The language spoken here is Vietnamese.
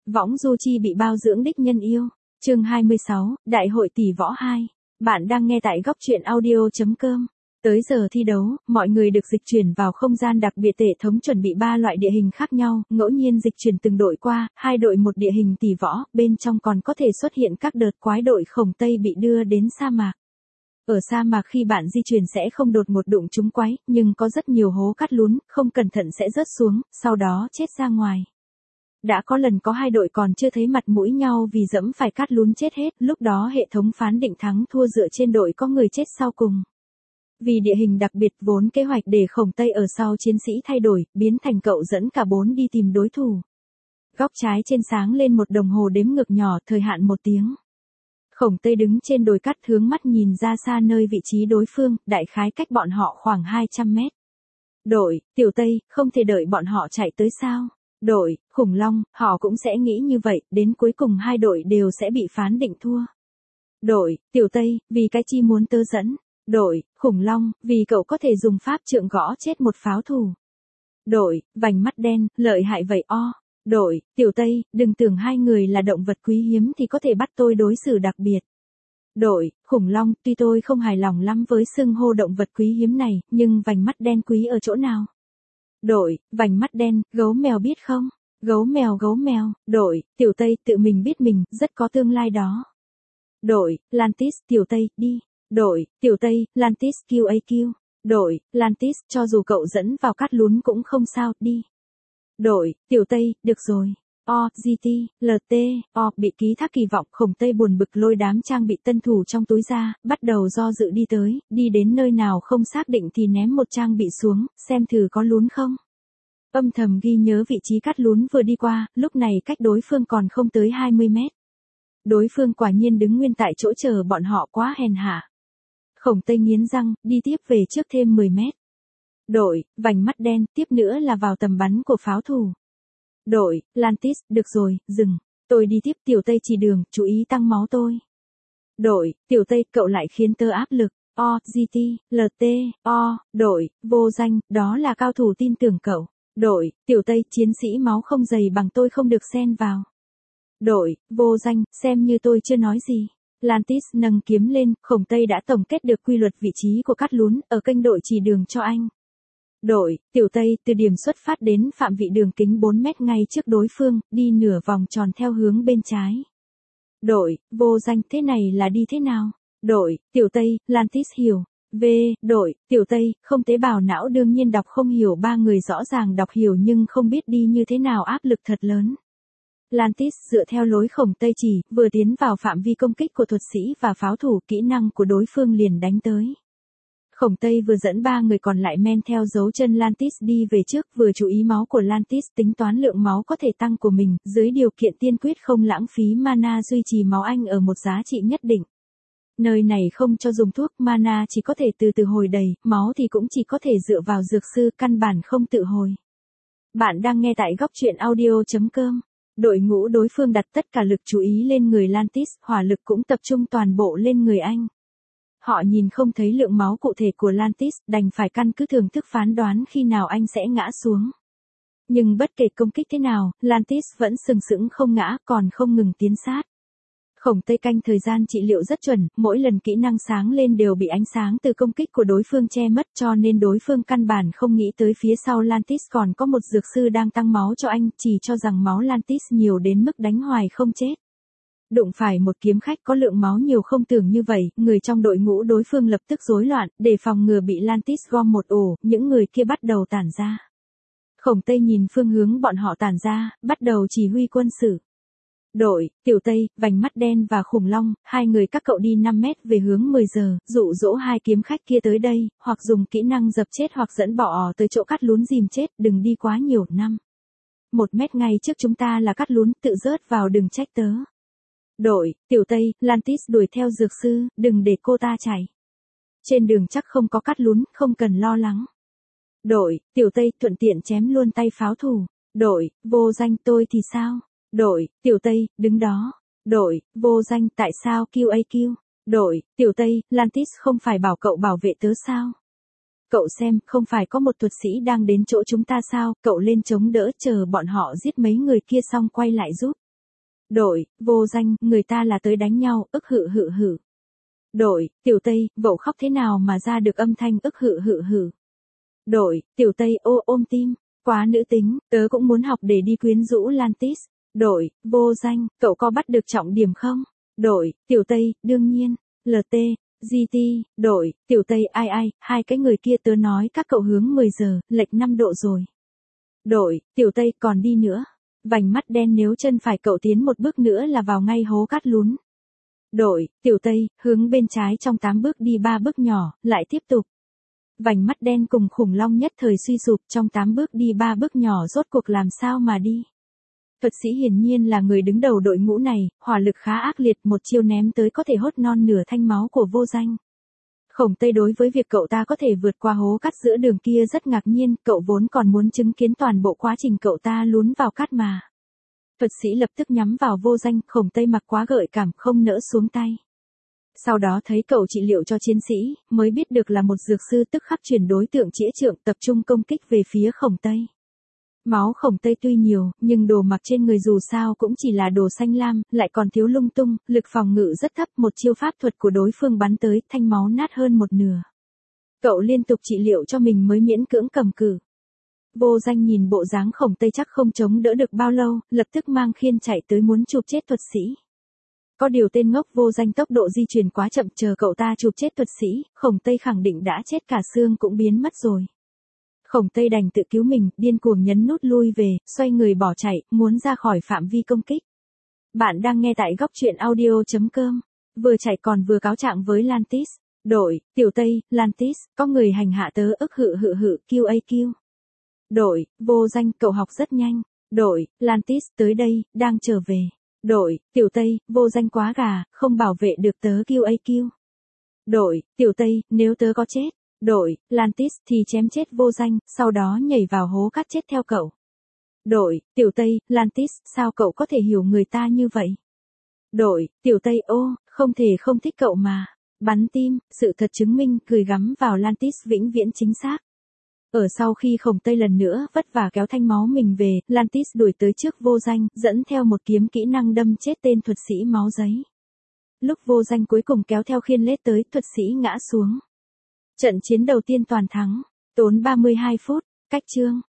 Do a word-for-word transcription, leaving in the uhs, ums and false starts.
Võng Du Chi bị bao dưỡng đích nhân yêu. Chương hai mươi sáu, Đại hội tỷ võ hai. Bạn đang nghe tại góc truyện audio chấm com. Tới giờ thi đấu, mọi người được dịch chuyển vào không gian đặc biệt, hệ thống chuẩn bị ba loại địa hình khác nhau, ngẫu nhiên dịch chuyển từng đội qua, hai đội một địa hình tỷ võ, bên trong còn có thể xuất hiện các đợt quái đội khổng Tây bị đưa đến sa mạc. Ở sa mạc khi bạn di chuyển sẽ không đột một đụng trúng quái, nhưng có rất nhiều hố cắt lún, không cẩn thận sẽ rớt xuống, sau đó chết ra ngoài. Đã có lần có hai đội còn chưa thấy mặt mũi nhau vì dẫm phải cát lún chết hết, lúc đó hệ thống phán định thắng thua dựa trên đội có người chết sau cùng. Vì địa hình đặc biệt, vốn kế hoạch để khổng Tây ở sau chiến sĩ thay đổi, biến thành cậu dẫn cả bốn đi tìm đối thủ. Góc trái trên sáng lên một đồng hồ đếm ngược nhỏ, thời hạn một tiếng. Khổng Tây đứng trên đồi cát hướng mắt nhìn ra xa nơi vị trí đối phương, đại khái cách bọn họ khoảng hai trăm mét. Đội, Tiểu Tây, không thể đợi bọn họ chạy tới sao? Đội, Khủng Long, họ cũng sẽ nghĩ như vậy, đến cuối cùng hai đội đều sẽ bị phán định thua. Đội, Tiểu Tây, vì cái chi muốn tớ dẫn. Đội, Khủng Long, vì cậu có thể dùng pháp trượng gõ chết một pháo thủ. Đội, Vành Mắt Đen, lợi hại vậy o. Đội, Tiểu Tây, đừng tưởng hai người là động vật quý hiếm thì có thể bắt tôi đối xử đặc biệt. Đội, Khủng Long, tuy tôi không hài lòng lắm với xưng hô động vật quý hiếm này, nhưng Vành Mắt Đen quý ở chỗ nào? Đội, Vành Mắt Đen, gấu mèo biết không? Gấu mèo gấu mèo, đội, Tiểu Tây, tự mình biết mình, rất có tương lai đó. Đội, Lantis, Tiểu Tây, đi. Đội, Tiểu Tây, Lantis Q A Q. Đội, Lantis, cho dù cậu dẫn vào cát lún cũng không sao, đi. Đội, Tiểu Tây, được rồi. O, G T, L T, O, bị ký thác kỳ vọng, khổng Tây buồn bực lôi đám trang bị tân thủ trong túi ra, bắt đầu do dự đi tới, đi đến nơi nào không xác định thì ném một trang bị xuống, xem thử có lún không. Âm thầm ghi nhớ vị trí cắt lún vừa đi qua, lúc này cách đối phương còn không tới hai mươi mét. Đối phương quả nhiên đứng nguyên tại chỗ chờ bọn họ, quá hèn hạ. Khổng Tây nghiến răng, đi tiếp về trước thêm mười mét. Đội, Vành Mắt Đen, tiếp nữa là vào tầm bắn của pháo thủ. Đội, Lantis, được rồi, dừng. Tôi đi tiếp, Tiểu Tây chỉ đường, chú ý tăng máu tôi. Đội, Tiểu Tây, cậu lại khiến tớ áp lực. O, G T, L T, O, đội, Vô Danh, đó là cao thủ tin tưởng cậu. Đội, Tiểu Tây, chiến sĩ máu không dày bằng tôi không được xen vào. Đội, Vô Danh, xem như tôi chưa nói gì. Lantis nâng kiếm lên, khổng Tây đã tổng kết được quy luật vị trí của cát lún, ở kênh đội chỉ đường cho anh. Đội, Tiểu Tây, từ điểm xuất phát đến phạm vị đường kính bốn mét ngay trước đối phương, đi nửa vòng tròn theo hướng bên trái. Đội, Vô Danh, thế này là đi thế nào? Đội, Tiểu Tây, Lantis hiểu. V, đội, Tiểu Tây, không tế bào não đương nhiên đọc không hiểu, ba người rõ ràng đọc hiểu nhưng không biết đi như thế nào, áp lực thật lớn. Lantis dựa theo lối khổng Tây chỉ, vừa tiến vào phạm vi công kích của thuật sĩ và pháo thủ, kỹ năng của đối phương liền đánh tới. Khổng Tây vừa dẫn ba người còn lại men theo dấu chân Lantis đi về trước, vừa chú ý máu của Lantis, tính toán lượng máu có thể tăng của mình, dưới điều kiện tiên quyết không lãng phí mana, duy trì máu anh ở một giá trị nhất định. Nơi này không cho dùng thuốc, mana chỉ có thể từ từ hồi đầy, máu thì cũng chỉ có thể dựa vào dược sư, căn bản không tự hồi. Bạn đang nghe tại góc truyện audio chấm com. Đội ngũ đối phương đặt tất cả lực chú ý lên người Lantis, hỏa lực cũng tập trung toàn bộ lên người anh. Họ nhìn không thấy lượng máu cụ thể của Lantis, đành phải căn cứ thưởng thức phán đoán khi nào anh sẽ ngã xuống. Nhưng bất kể công kích thế nào, Lantis vẫn sừng sững không ngã, còn không ngừng tiến sát. Khổng Tây canh thời gian trị liệu rất chuẩn, mỗi lần kỹ năng sáng lên đều bị ánh sáng từ công kích của đối phương che mất, cho nên đối phương căn bản không nghĩ tới phía sau Lantis còn có một dược sư đang tăng máu cho anh, chỉ cho rằng máu Lantis nhiều đến mức đánh hoài không chết. Đụng phải một kiếm khách có lượng máu nhiều không tưởng như vậy, người trong đội ngũ đối phương lập tức rối loạn, để phòng ngừa bị Lantis gom một ổ, những người kia bắt đầu tản ra. Khổng Tây nhìn phương hướng bọn họ tản ra, bắt đầu chỉ huy quân sự. Đội, Tiểu Tây, Vành Mắt Đen và Khủng Long, hai người các cậu đi năm mét về hướng mười giờ, dụ dỗ hai kiếm khách kia tới đây, hoặc dùng kỹ năng dập chết hoặc dẫn bỏ tới chỗ cắt lún dìm chết, đừng đi quá nhiều năm. Một mét ngay trước chúng ta là cắt lún, tự rớt vào đừng trách tớ. Đội, Tiểu Tây, Lantis đuổi theo dược sư, đừng để cô ta chạy. Trên đường chắc không có cắt lún, không cần lo lắng. Đội, Tiểu Tây, thuận tiện chém luôn tay pháo thủ. Đội, Vô Danh, tôi thì sao? Đội, Tiểu Tây, đứng đó. Đội, Vô Danh, tại sao Q A Q? Đội, Tiểu Tây, Lantis không phải bảo cậu bảo vệ tớ sao? Cậu xem, không phải có một thuật sĩ đang đến chỗ chúng ta sao? Cậu lên chống đỡ chờ bọn họ giết mấy người kia xong quay lại giúp. Đội, vô danh, người ta là tới đánh nhau, ức hự hự hự. Đội, Tiểu Tây, vậu khóc thế nào mà ra được âm thanh ức hự hự hự. Đội, Tiểu Tây, ô ôm tim, quá nữ tính, tớ cũng muốn học để đi quyến rũ Lantis. Đội, vô danh, cậu có bắt được trọng điểm không? Đội, Tiểu Tây, đương nhiên. lờ tê, giê tê, đội, Tiểu Tây, ai ai, hai cái người kia tớ nói các cậu hướng mười giờ, lệch năm độ rồi. Đội, Tiểu Tây, còn đi nữa. Vành mắt đen nếu chân phải cậu tiến một bước nữa là vào ngay hố cát lún. Đội, Tiểu Tây, hướng bên trái trong tám bước đi ba bước nhỏ, lại tiếp tục. Vành mắt đen cùng khủng long nhất thời suy sụp trong tám bước đi ba bước nhỏ rốt cuộc làm sao mà đi. Thuật sĩ hiển nhiên là người đứng đầu đội ngũ này, hỏa lực khá ác liệt, một chiêu ném tới có thể hốt non nửa thanh máu của vô danh. Khổng Tây đối với việc cậu ta có thể vượt qua hố cát giữa đường kia rất ngạc nhiên, cậu vốn còn muốn chứng kiến toàn bộ quá trình cậu ta lún vào cát mà. Thuật sĩ lập tức nhắm vào vô danh, Khổng Tây mặc quá gợi cảm không nỡ xuống tay. Sau đó thấy cậu trị liệu cho chiến sĩ, mới biết được là một dược sư tức khắc chuyển đối tượng chĩa trượng tập trung công kích về phía Khổng Tây. Máu Khổng Tây tuy nhiều, nhưng đồ mặc trên người dù sao cũng chỉ là đồ xanh lam, lại còn thiếu lung tung, lực phòng ngự rất thấp, một chiêu pháp thuật của đối phương bắn tới, thanh máu nát hơn một nửa. Cậu liên tục trị liệu cho mình mới miễn cưỡng cầm cự. Vô danh nhìn bộ dáng Khổng Tây chắc không chống đỡ được bao lâu, lập tức mang khiên chạy tới muốn chụp chết thuật sĩ. Có điều tên ngốc vô danh tốc độ di chuyển quá chậm, chờ cậu ta chụp chết thuật sĩ, Khổng Tây khẳng định đã chết cả xương cũng biến mất rồi. Khổng Tây đành tự cứu mình, điên cuồng nhấn nút lui về, xoay người bỏ chạy, muốn ra khỏi phạm vi công kích. Bạn đang nghe tại góc truyện audio chấm com. Vừa chạy còn vừa cáo trạng với Lantis. Đội, Tiểu Tây, Lantis, có người hành hạ tớ ức hự hự hự, Q A Q. Đội, vô danh, cậu học rất nhanh. Đội, Lantis, tới đây, đang trở về. Đội, Tiểu Tây, vô danh quá gà, không bảo vệ được tớ Q A Q. Đội, Tiểu Tây, nếu tớ có chết. Đội, Lantis thì chém chết vô danh, sau đó nhảy vào hố cát chết theo cậu. Đội, Tiểu Tây, Lantis, sao cậu có thể hiểu người ta như vậy? Đội, Tiểu Tây, ô, không thể không thích cậu mà. Bắn tim, sự thật chứng minh, cười gắm vào Lantis vĩnh viễn chính xác. Ở sau khi Khổng Tây lần nữa vất vả kéo thanh máu mình về, Lantis đuổi tới trước vô danh, dẫn theo một kiếm kỹ năng đâm chết tên thuật sĩ máu giấy. Lúc vô danh cuối cùng kéo theo khiên lết tới, thuật sĩ ngã xuống. Trận chiến đầu tiên toàn thắng, tốn ba mươi hai phút, cách chương.